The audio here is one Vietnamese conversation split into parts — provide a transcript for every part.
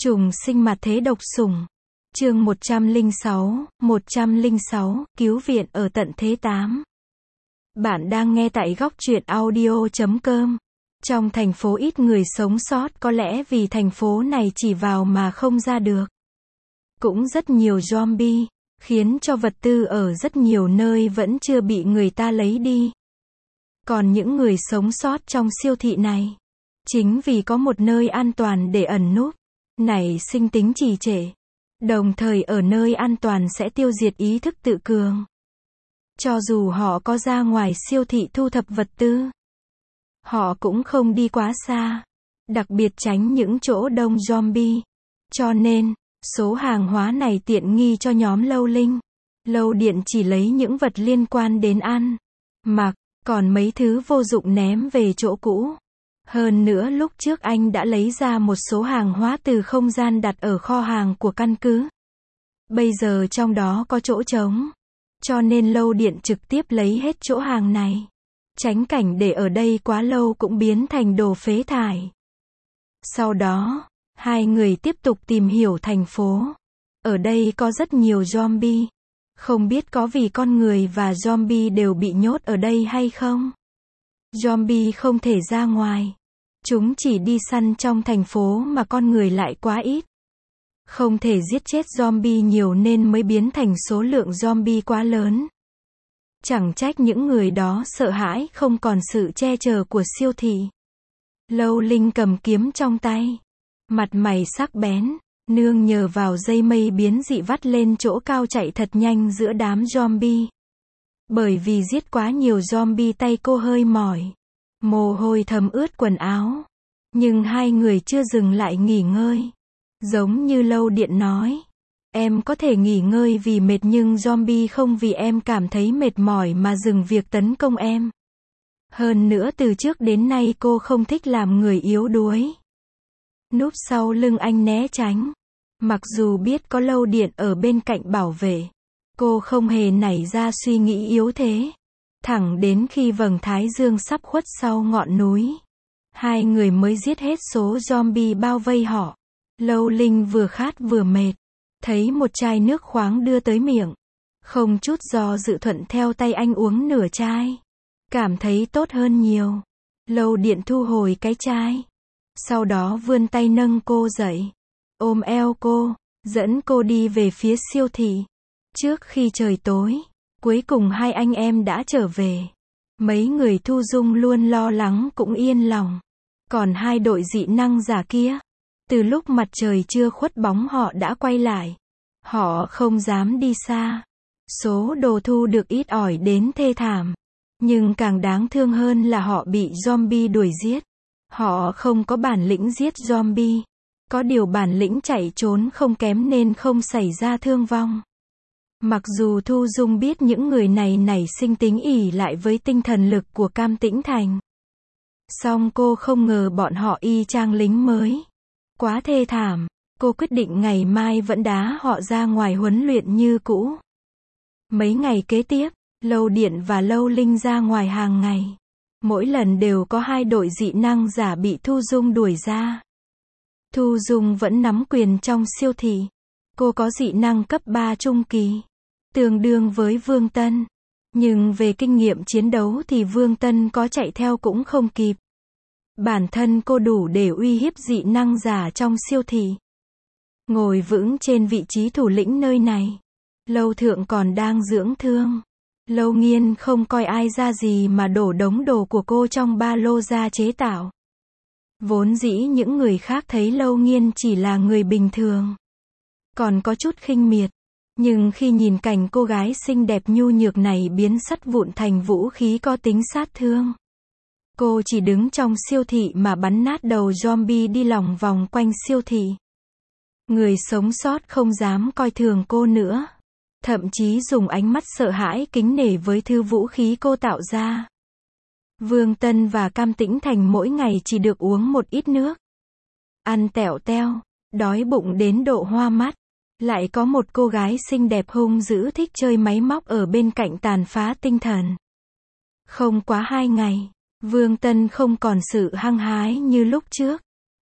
Trùng sinh mặt thế độc sủng. Chương 106, cứu viện ở tận thế 8. Bạn đang nghe tại góc truyện audio.com. Trong thành phố ít người sống sót có lẽ vì thành phố này chỉ vào mà không ra được. Cũng rất nhiều zombie, khiến cho vật tư ở rất nhiều nơi vẫn chưa bị người ta lấy đi. Còn những người sống sót trong siêu thị này, chính vì có một nơi an toàn để ẩn núp, nảy sinh tính trì trệ. Đồng thời ở nơi an toàn sẽ tiêu diệt ý thức tự cường. Cho dù họ có ra ngoài siêu thị thu thập vật tư, họ cũng không đi quá xa, đặc biệt tránh những chỗ đông zombie. Cho nên, số hàng hóa này tiện nghi cho nhóm Lâu Linh. Lâu Điện chỉ lấy những vật liên quan đến ăn, mặc, còn mấy thứ vô dụng ném về chỗ cũ. Hơn nữa lúc trước anh đã lấy ra một số hàng hóa từ không gian đặt ở kho hàng của căn cứ. Bây giờ trong đó có chỗ trống. Cho nên Lâu Điện trực tiếp lấy hết chỗ hàng này. Tránh cảnh để ở đây quá lâu cũng biến thành đồ phế thải. Sau đó, hai người tiếp tục tìm hiểu thành phố. Ở đây có rất nhiều zombie. Không biết có vì con người và zombie đều bị nhốt ở đây hay không? Zombie không thể ra ngoài. Chúng chỉ đi săn trong thành phố mà con người lại quá ít. Không thể giết chết zombie nhiều nên mới biến thành số lượng zombie quá lớn. Chẳng trách những người đó sợ hãi không còn sự che chở của siêu thị. Lâu Linh cầm kiếm trong tay. Mặt mày sắc bén, nương nhờ vào dây mây biến dị vắt lên chỗ cao chạy thật nhanh giữa đám zombie. Bởi vì giết quá nhiều zombie tay cô hơi mỏi. Mồ hôi thấm ướt quần áo. Nhưng hai người chưa dừng lại nghỉ ngơi. Giống như Lâu Điện nói. Em có thể nghỉ ngơi vì mệt nhưng zombie không vì em cảm thấy mệt mỏi mà dừng việc tấn công em. Hơn nữa từ trước đến nay cô không thích làm người yếu đuối. Núp sau lưng anh né tránh. Mặc dù biết có Lâu Điện ở bên cạnh bảo vệ, cô không hề nảy ra suy nghĩ yếu thế. Thẳng đến khi vầng thái dương sắp khuất sau ngọn núi, hai người mới giết hết số zombie bao vây họ. Lâu Linh vừa khát vừa mệt, thấy một chai nước khoáng đưa tới miệng, không chút do dự thuận theo tay anh uống nửa chai, cảm thấy tốt hơn nhiều. Lâu Điện thu hồi cái chai, sau đó vươn tay nâng cô dậy, ôm eo cô, dẫn cô đi về phía siêu thị. Trước khi trời tối, cuối cùng hai anh em đã trở về. Mấy người Thu Dung luôn lo lắng cũng yên lòng. Còn hai đội dị năng giả kia, từ lúc mặt trời chưa khuất bóng họ đã quay lại. Họ không dám đi xa. Số đồ thu được ít ỏi đến thê thảm. Nhưng càng đáng thương hơn là họ bị zombie đuổi giết. Họ không có bản lĩnh giết zombie. Có điều bản lĩnh chạy trốn không kém nên không xảy ra thương vong. Mặc dù Thu Dung biết những người này nảy sinh tính ỷ lại với tinh thần lực của Cam Tĩnh Thành. Song cô không ngờ bọn họ y chang lính mới. Quá thê thảm, cô quyết định ngày mai vẫn đá họ ra ngoài huấn luyện như cũ. Mấy ngày kế tiếp, Lâu Điện và Lâu Linh ra ngoài hàng ngày. Mỗi lần đều có hai đội dị năng giả bị Thu Dung đuổi ra. Thu Dung vẫn nắm quyền trong siêu thị. Cô có dị năng cấp 3 trung kỳ, tương đương với Vương Tân. Nhưng về kinh nghiệm chiến đấu thì Vương Tân có chạy theo cũng không kịp. Bản thân cô đủ để uy hiếp dị năng giả trong siêu thị. Ngồi vững trên vị trí thủ lĩnh nơi này. Lâu Thượng còn đang dưỡng thương. Lâu Nghiên không coi ai ra gì mà đổ đống đồ của cô trong ba lô ra chế tạo. Vốn dĩ những người khác thấy Lâu Nghiên chỉ là người bình thường, còn có chút khinh miệt. Nhưng khi nhìn cảnh cô gái xinh đẹp nhu nhược này biến sắt vụn thành vũ khí có tính sát thương. Cô chỉ đứng trong siêu thị mà bắn nát đầu zombie đi lòng vòng quanh siêu thị. Người sống sót không dám coi thường cô nữa. Thậm chí dùng ánh mắt sợ hãi kính nể với thứ vũ khí cô tạo ra. Vương Tân và Cam Tĩnh Thành mỗi ngày chỉ được uống một ít nước. Ăn tẹo teo, đói bụng đến độ hoa mắt. Lại có một cô gái xinh đẹp hung dữ thích chơi máy móc ở bên cạnh tàn phá tinh thần. Không quá 2 ngày, Vương Tân không còn sự hăng hái như lúc trước.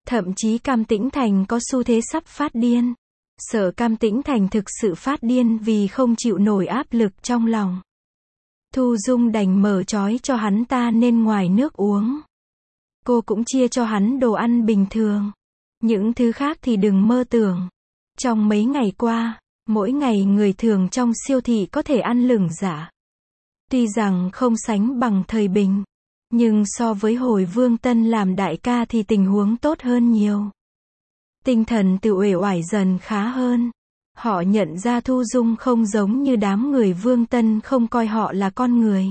Thậm chí Cam Tĩnh Thành có xu thế sắp phát điên. Sợ Cam Tĩnh Thành thực sự phát điên vì không chịu nổi áp lực trong lòng. Thu Dung đành mở trói cho hắn ta nên ngoài nước uống. Cô cũng chia cho hắn đồ ăn bình thường. Những thứ khác thì đừng mơ tưởng. Trong mấy ngày qua, mỗi ngày người thường trong siêu thị có thể ăn lửng giả. Tuy rằng không sánh bằng thời bình, nhưng so với hồi Vương Tân làm đại ca thì tình huống tốt hơn nhiều. Tinh thần tự uể oải dần khá hơn. Họ nhận ra Thu Dung không giống như đám người Vương Tân không coi họ là con người.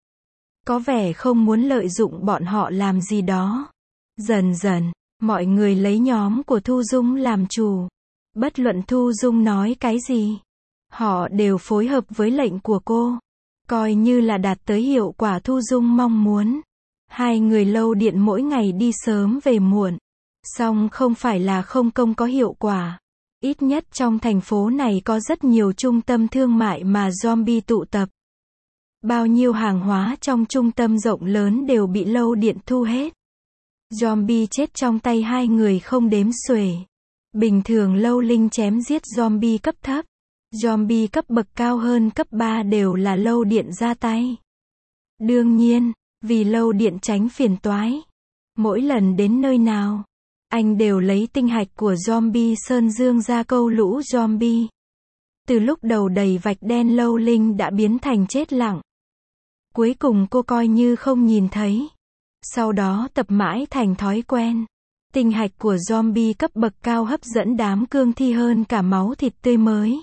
Có vẻ không muốn lợi dụng bọn họ làm gì đó. Dần dần, mọi người lấy nhóm của Thu Dung làm chủ. Bất luận Thu Dung nói cái gì, họ đều phối hợp với lệnh của cô. Coi như là đạt tới hiệu quả Thu Dung mong muốn. Hai người Lâu Điện mỗi ngày đi sớm về muộn. Song không phải là không công có hiệu quả. Ít nhất trong thành phố này có rất nhiều trung tâm thương mại mà zombie tụ tập. Bao nhiêu hàng hóa trong trung tâm rộng lớn đều bị Lâu Điện thu hết. Zombie chết trong tay hai người không đếm xuể. Bình thường Lâu Linh chém giết zombie cấp thấp. Zombie cấp bậc cao hơn cấp 3 đều là Lâu Điện ra tay. Đương nhiên, vì Lâu Điện tránh phiền toái. Mỗi lần đến nơi nào, anh đều lấy tinh hạch của zombie Sơn Dương ra câu lũ zombie. Từ lúc đầu đầy vạch đen Lâu Linh đã biến thành chết lặng. Cuối cùng cô coi như không nhìn thấy. Sau đó tập mãi thành thói quen. Tinh hạch của zombie cấp bậc cao hấp dẫn đám cương thi hơn cả máu thịt tươi mới.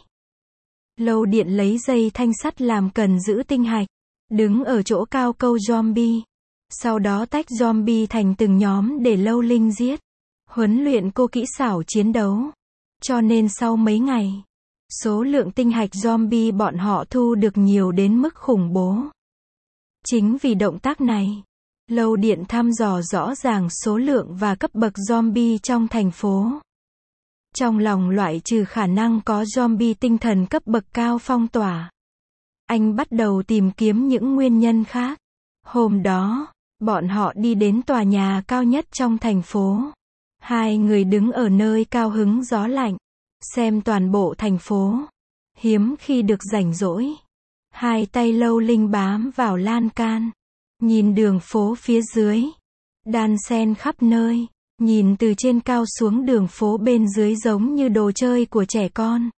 Lâu Điện lấy dây thanh sắt làm cần giữ tinh hạch. Đứng ở chỗ cao câu zombie. Sau đó tách zombie thành từng nhóm để Lâu Linh giết. Huấn luyện cô kỹ xảo chiến đấu. Cho nên sau mấy ngày, số lượng tinh hạch zombie bọn họ thu được nhiều đến mức khủng bố. Chính vì động tác này, Lâu Điện thăm dò rõ ràng số lượng và cấp bậc zombie trong thành phố. Trong lòng loại trừ khả năng có zombie tinh thần cấp bậc cao phong tỏa, anh bắt đầu tìm kiếm những nguyên nhân khác. Hôm đó, bọn họ đi đến tòa nhà cao nhất trong thành phố. Hai người đứng ở nơi cao hứng gió lạnh, xem toàn bộ thành phố. Hiếm khi được rảnh rỗi. Hai tay Lâu Linh bám vào lan can, nhìn đường phố phía dưới, đan xen khắp nơi, nhìn từ trên cao xuống đường phố bên dưới giống như đồ chơi của trẻ con.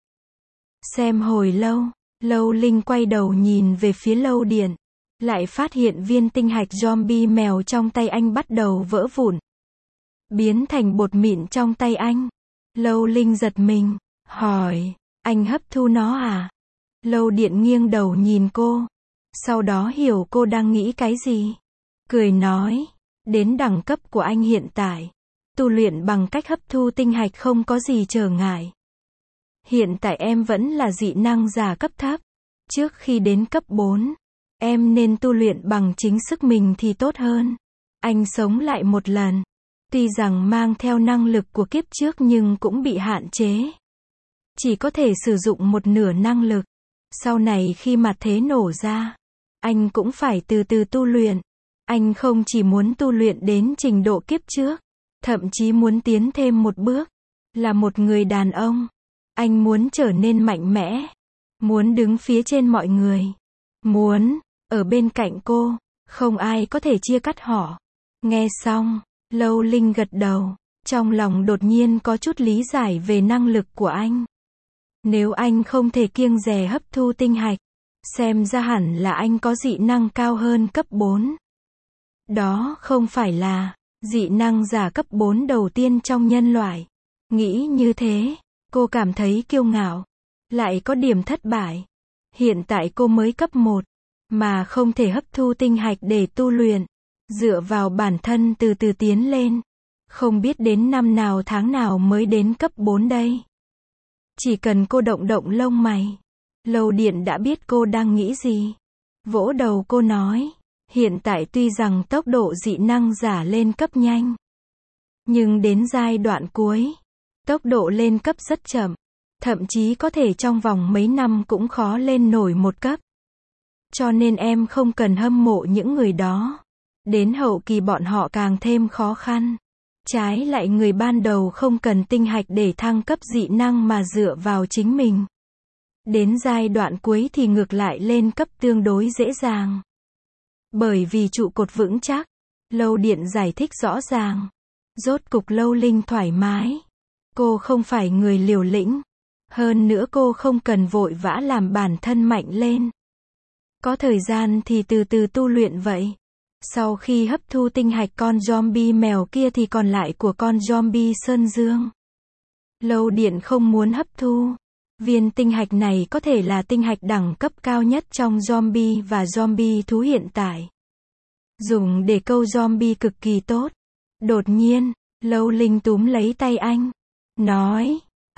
Xem hồi lâu, Lâu Linh quay đầu nhìn về phía Lâu Điện, lại phát hiện viên tinh hạch zombie mèo trong tay anh bắt đầu vỡ vụn, biến thành bột mịn trong tay anh. Lâu Linh giật mình, hỏi, anh hấp thu nó à? Lâu Điện nghiêng đầu nhìn cô, sau đó hiểu cô đang nghĩ cái gì. Cười nói, đến đẳng cấp của anh hiện tại, tu luyện bằng cách hấp thu tinh hạch không có gì trở ngại. Hiện tại em vẫn là dị năng giả cấp thấp. Trước khi đến cấp 4, em nên tu luyện bằng chính sức mình thì tốt hơn. Anh sống lại một lần. Tuy rằng mang theo năng lực của kiếp trước nhưng cũng bị hạn chế. Chỉ có thể sử dụng một nửa năng lực. Sau này khi mặt thế nổ ra, anh cũng phải từ từ tu luyện. Anh không chỉ muốn tu luyện đến trình độ kiếp trước, thậm chí muốn tiến thêm một bước. Là một người đàn ông, anh muốn trở nên mạnh mẽ. Muốn đứng phía trên mọi người. Muốn ở bên cạnh cô, không ai có thể chia cắt họ. Nghe xong, Lâu Linh gật đầu, trong lòng đột nhiên có chút lý giải về năng lực của anh. Nếu anh không thể kiêng dè hấp thu tinh hạch, xem ra hẳn là anh có dị năng cao hơn cấp 4. Đó không phải là dị năng giả cấp 4 đầu tiên trong nhân loại. Nghĩ như thế, cô cảm thấy kiêu ngạo, lại có điểm thất bại. Hiện tại cô mới cấp 1, mà không thể hấp thu tinh hạch để tu luyện, dựa vào bản thân từ từ tiến lên. Không biết đến năm nào tháng nào mới đến cấp 4 đây. Chỉ cần cô động động lông mày, Lâu Điện đã biết cô đang nghĩ gì. Vỗ đầu cô nói, hiện tại tuy rằng tốc độ dị năng giả lên cấp nhanh, nhưng đến giai đoạn cuối, tốc độ lên cấp rất chậm. Thậm chí có thể trong vòng mấy năm cũng khó lên nổi một cấp. Cho nên em không cần hâm mộ những người đó. Đến hậu kỳ bọn họ càng thêm khó khăn. Trái lại người ban đầu không cần tinh hạch để thăng cấp dị năng mà dựa vào chính mình. Đến giai đoạn cuối thì ngược lại lên cấp tương đối dễ dàng. Bởi vì trụ cột vững chắc, Lâu Điện giải thích rõ ràng. Rốt cục Lâu Linh thoải mái. Cô không phải người liều lĩnh. Hơn nữa cô không cần vội vã làm bản thân mạnh lên. Có thời gian thì từ từ tu luyện vậy. Sau khi hấp thu tinh hạch con zombie mèo kia thì còn lại của con zombie Sơn Dương. Lâu Điện không muốn hấp thu. Viên tinh hạch này có thể là tinh hạch đẳng cấp cao nhất trong zombie và zombie thú hiện tại. Dùng để câu zombie cực kỳ tốt. Đột nhiên, Lâu Linh túm lấy tay anh. Nói,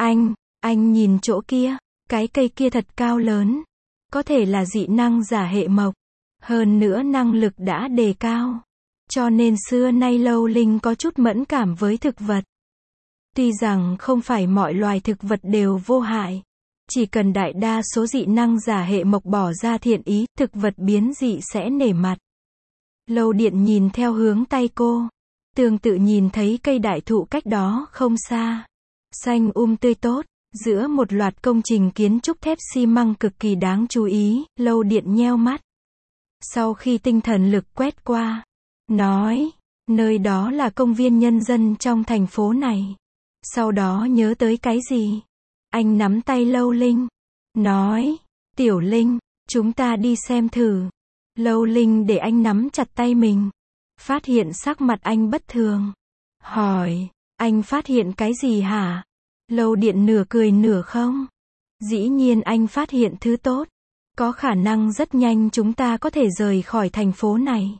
anh nhìn chỗ kia, cái cây kia thật cao lớn. Có thể là dị năng giả hệ mộc. Hơn nữa năng lực đã đề cao. Cho nên xưa nay Lâu Linh có chút mẫn cảm với thực vật. Tuy rằng không phải mọi loài thực vật đều vô hại. Chỉ cần đại đa số dị năng giả hệ mộc bỏ ra thiện ý, thực vật biến dị sẽ nể mặt. Lâu Điện nhìn theo hướng tay cô. Tương tự nhìn thấy cây đại thụ cách đó không xa. Xanh tươi tốt, giữa một loạt công trình kiến trúc thép xi măng cực kỳ đáng chú ý, Lâu Điện nheo mắt. Sau khi tinh thần lực quét qua, nói, nơi đó là công viên nhân dân trong thành phố này. Sau đó nhớ tới cái gì? Anh nắm tay Lâu Linh, nói, Tiểu Linh, chúng ta đi xem thử. Lâu Linh để anh nắm chặt tay mình. Phát hiện sắc mặt anh bất thường. Hỏi, anh phát hiện cái gì hả? Lâu Điện nửa cười nửa không. Dĩ nhiên anh phát hiện thứ tốt. Có khả năng rất nhanh chúng ta có thể rời khỏi thành phố này.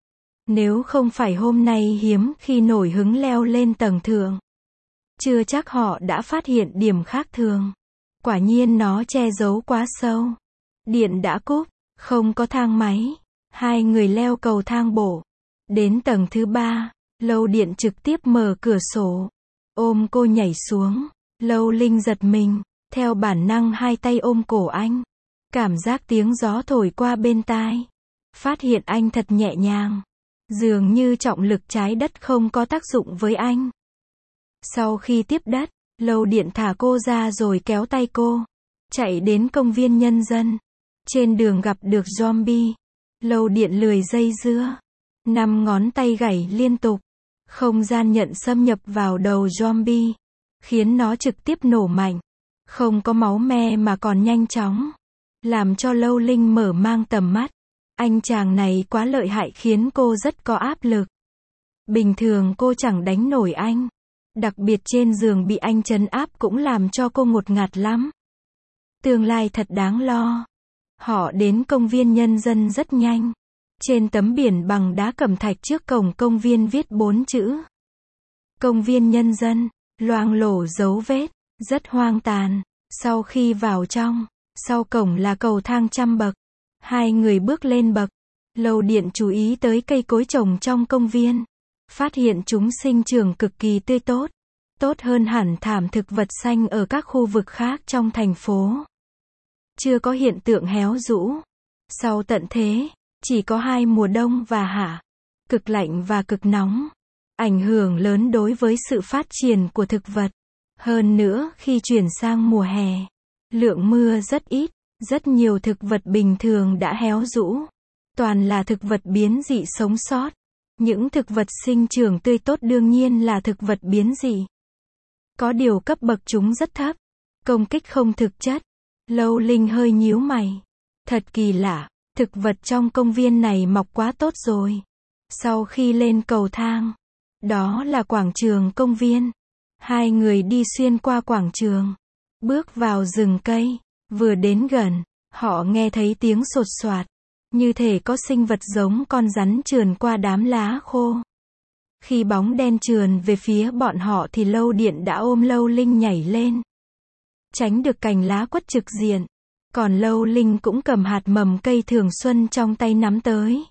Nếu không phải hôm nay hiếm khi nổi hứng leo lên tầng thượng. Chưa chắc họ đã phát hiện điểm khác thường. Quả nhiên nó che giấu quá sâu. Điện đã cúp, không có thang máy. Hai người leo cầu thang bộ. Đến tầng thứ 3, Lâu Điện trực tiếp mở cửa sổ. Ôm cô nhảy xuống. Lâu Linh giật mình, theo bản năng hai tay ôm cổ anh. Cảm giác tiếng gió thổi qua bên tai. Phát hiện anh thật nhẹ nhàng. Dường như trọng lực trái đất không có tác dụng với anh. Sau khi tiếp đất, Lâu Điện thả cô ra rồi kéo tay cô. Chạy đến công viên nhân dân. Trên đường gặp được zombie. Lâu Điện lười dây dưa. 5 ngón tay gảy liên tục. Không gian nhận xâm nhập vào đầu zombie. Khiến nó trực tiếp nổ mạnh. Không có máu me mà còn nhanh chóng. Làm cho Lâu Linh mở mang tầm mắt. Anh chàng này quá lợi hại khiến cô rất có áp lực. Bình thường cô chẳng đánh nổi anh. Đặc biệt trên giường bị anh trấn áp cũng làm cho cô ngột ngạt lắm. Tương lai thật đáng lo. Họ đến công viên nhân dân rất nhanh. Trên tấm biển bằng đá cẩm thạch trước cổng công viên viết 4 chữ. Công viên nhân dân, loang lổ dấu vết, rất hoang tàn. Sau khi vào trong, sau cổng là cầu thang trăm bậc. Hai người bước lên bậc. Lâu Điện chú ý tới cây cối trồng trong công viên. Phát hiện chúng sinh trưởng cực kỳ tươi tốt. Tốt hơn hẳn thảm thực vật xanh ở các khu vực khác trong thành phố. Chưa có hiện tượng héo rũ. Sau tận thế, chỉ có 2 mùa đông và hạ. Cực lạnh và cực nóng. Ảnh hưởng lớn đối với sự phát triển của thực vật. Hơn nữa, khi chuyển sang mùa hè, lượng mưa rất ít. Rất nhiều thực vật bình thường đã héo rũ. Toàn là thực vật biến dị sống sót. Những thực vật sinh trưởng tươi tốt đương nhiên là thực vật biến dị. Có điều cấp bậc chúng rất thấp. Công kích không thực chất. Lâu Linh hơi nhíu mày. Thật kỳ lạ. Thực vật trong công viên này mọc quá tốt rồi. Sau khi lên cầu thang. Đó là quảng trường công viên. Hai người đi xuyên qua quảng trường. Bước vào rừng cây. Vừa đến gần, họ nghe thấy tiếng sột soạt. Như thể có sinh vật giống con rắn trườn qua đám lá khô. Khi bóng đen trườn về phía bọn họ thì Lâu Điện đã ôm Lâu Linh nhảy lên. Tránh được cành lá quất trực diện. Còn Lâu Linh cũng cầm hạt mầm cây thường xuân trong tay nắm tới.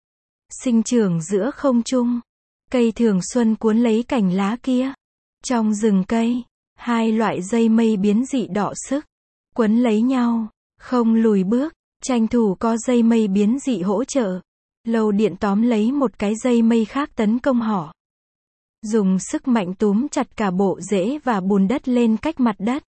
Sinh trưởng giữa không trung. Cây thường xuân cuốn lấy cành lá kia. Trong rừng cây, 2 loại dây mây biến dị đọ sức. Quấn lấy nhau, không lùi bước, tranh thủ có dây mây biến dị hỗ trợ. Lâu Điện tóm lấy một cái dây mây khác tấn công họ. dùng sức mạnh túm chặt cả bộ rễ và bùn đất lên cách mặt đất.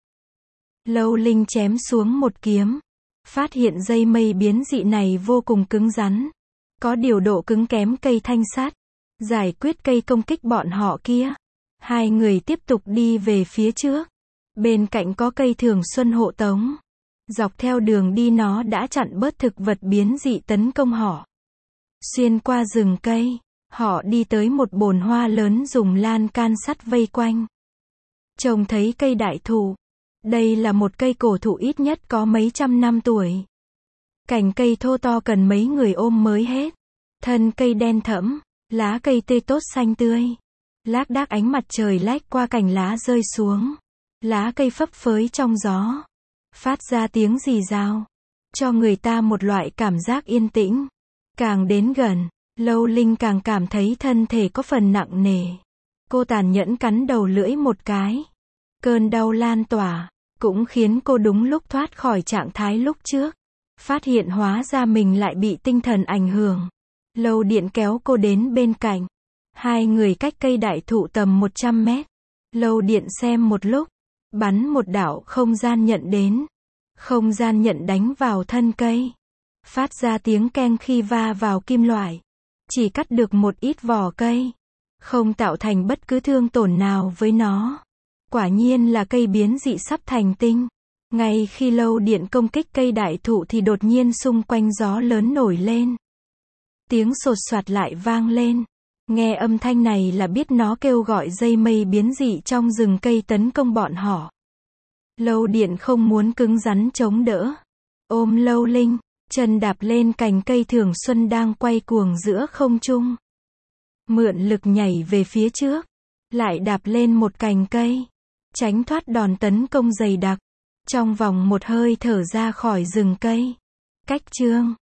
Lâu Linh chém xuống một kiếm, phát hiện dây mây biến dị này vô cùng cứng rắn, có điều độ cứng kém cây thanh sắt. Giải quyết cây công kích bọn họ kia, hai người tiếp tục đi về phía trước. Bên cạnh có cây thường xuân hộ tống. Dọc theo đường đi nó đã chặn bớt thực vật biến dị tấn công họ. Xuyên qua rừng cây, họ đi tới một bồn hoa lớn dùng lan can sắt vây quanh. Trông thấy cây đại thụ. Đây là một cây cổ thụ ít nhất có mấy trăm năm tuổi. Cành cây thô to cần mấy người ôm mới hết. Thân cây đen thẫm, lá cây tươi tốt xanh tươi. Lác đác ánh mặt trời lách qua cành lá rơi xuống. Lá cây phấp phới trong gió, phát ra tiếng rì rào, cho người ta một loại cảm giác yên tĩnh. Càng đến gần, Lâu Linh càng cảm thấy thân thể có phần nặng nề. Cô tàn nhẫn cắn đầu lưỡi một cái. Cơn đau lan tỏa, cũng khiến cô đúng lúc thoát khỏi trạng thái lúc trước. Phát hiện hóa ra mình lại bị tinh thần ảnh hưởng. Lâu Điện kéo cô đến bên cạnh. Hai người cách cây đại thụ tầm 100 mét. Lâu Điện xem một lúc, bắn một đạo không gian nhận đến. Không gian nhận đánh vào thân cây, phát ra tiếng keng khi va vào kim loại. Chỉ cắt được một ít vỏ cây, không tạo thành bất cứ thương tổn nào với nó. Quả nhiên là cây biến dị sắp thành tinh. Ngay khi Lâu Điện công kích cây đại thụ thì đột nhiên xung quanh gió lớn nổi lên. Tiếng sột soạt lại vang lên. Nghe âm thanh này là biết nó kêu gọi dây mây biến dị trong rừng cây tấn công bọn họ. Lâu Điện không muốn cứng rắn chống đỡ. Ôm Lâu Linh, chân đạp lên cành cây thường xuân đang quay cuồng giữa không trung. Mượn lực nhảy về phía trước, lại đạp lên một cành cây, tránh thoát đòn tấn công dày đặc. Trong vòng một hơi thở ra khỏi rừng cây. Cách chương